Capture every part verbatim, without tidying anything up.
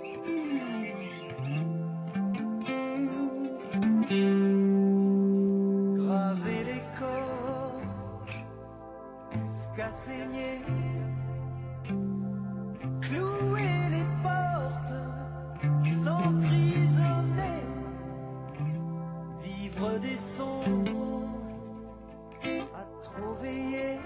Graver l'écorce jusqu'à saigner, clouer les portes, s'emprisonner, vivre des songes à trop veiller,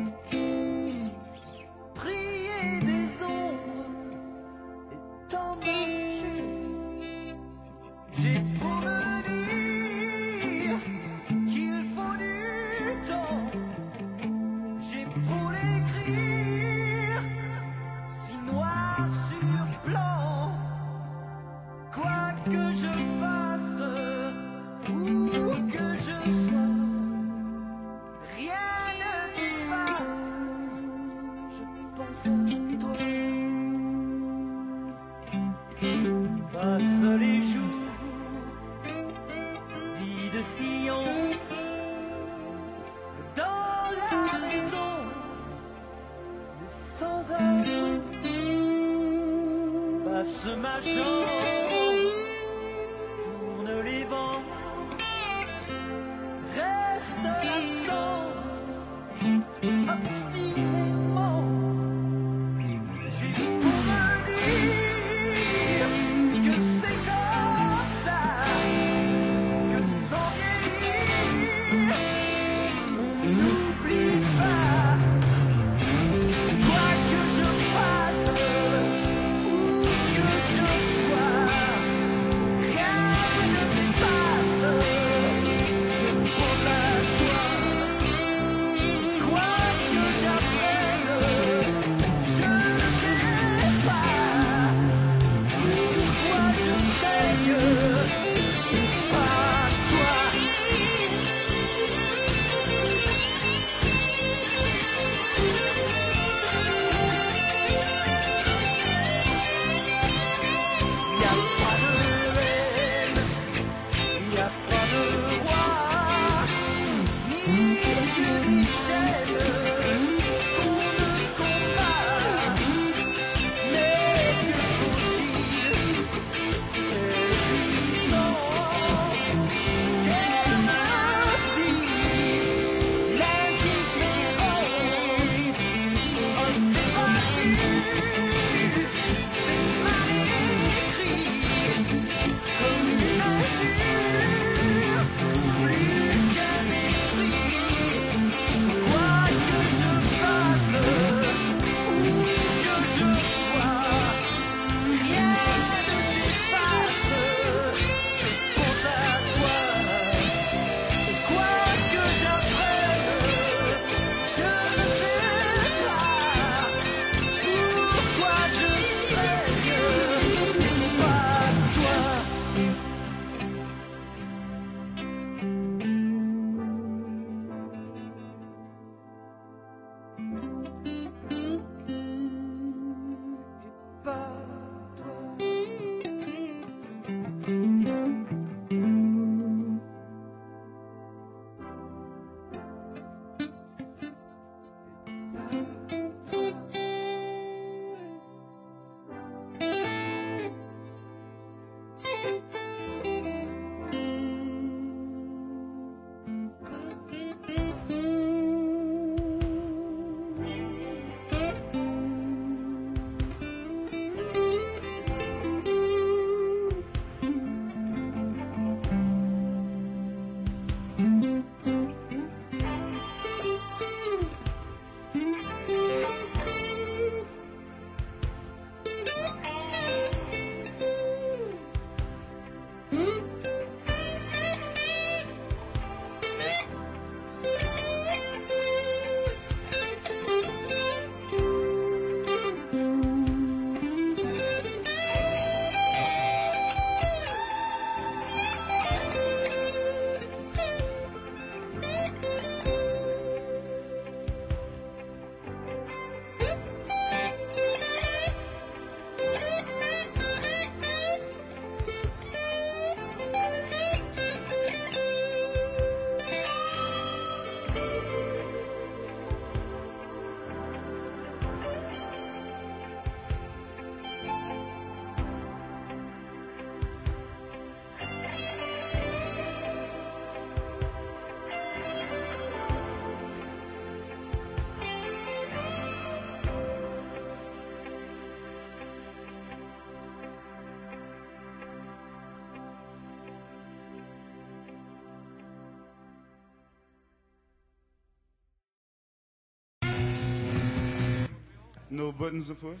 prier des ombres et t'en marcher. J'ai pour me dire qu'il faut du temps, j'ai pour l'écrire si noir sur blanc. Quoi que je fasse, où que je sois, rien ne m'efface, je pense à toi. Passent les jours, vie de sillon, dans la maison, mais sans amour. Passe ma chance, tourne les vents, reste l'absence, obstinément. J'ai pour me dire que c'est comme ça, que sans vieillir, on n'oublie pas. Quoi que je fasse, où que je sois, rien ne m'efface, je pense à toi. Quoi que j'apprenne, no buttons to push.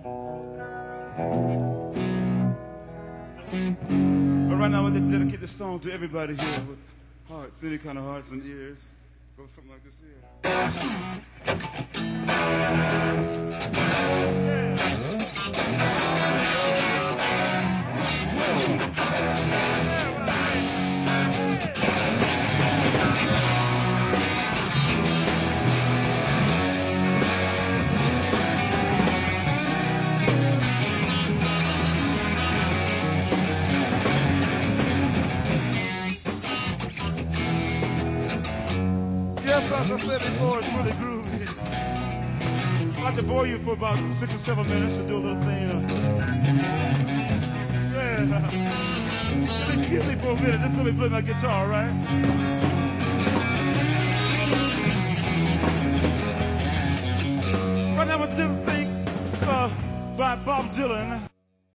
But right now, I want to dedicate this song to everybody here with hearts, any kind of hearts and ears. Go something like this here. Yeah. Yeah, what I say. Yes, as I said before, it's really groovy. I'd like to bore you for about six or seven minutes to do a little thing. Uh, yeah. Just excuse me for a minute. Just let me play my guitar, right? Right now, I'm a little thing uh, by Bob Dylan.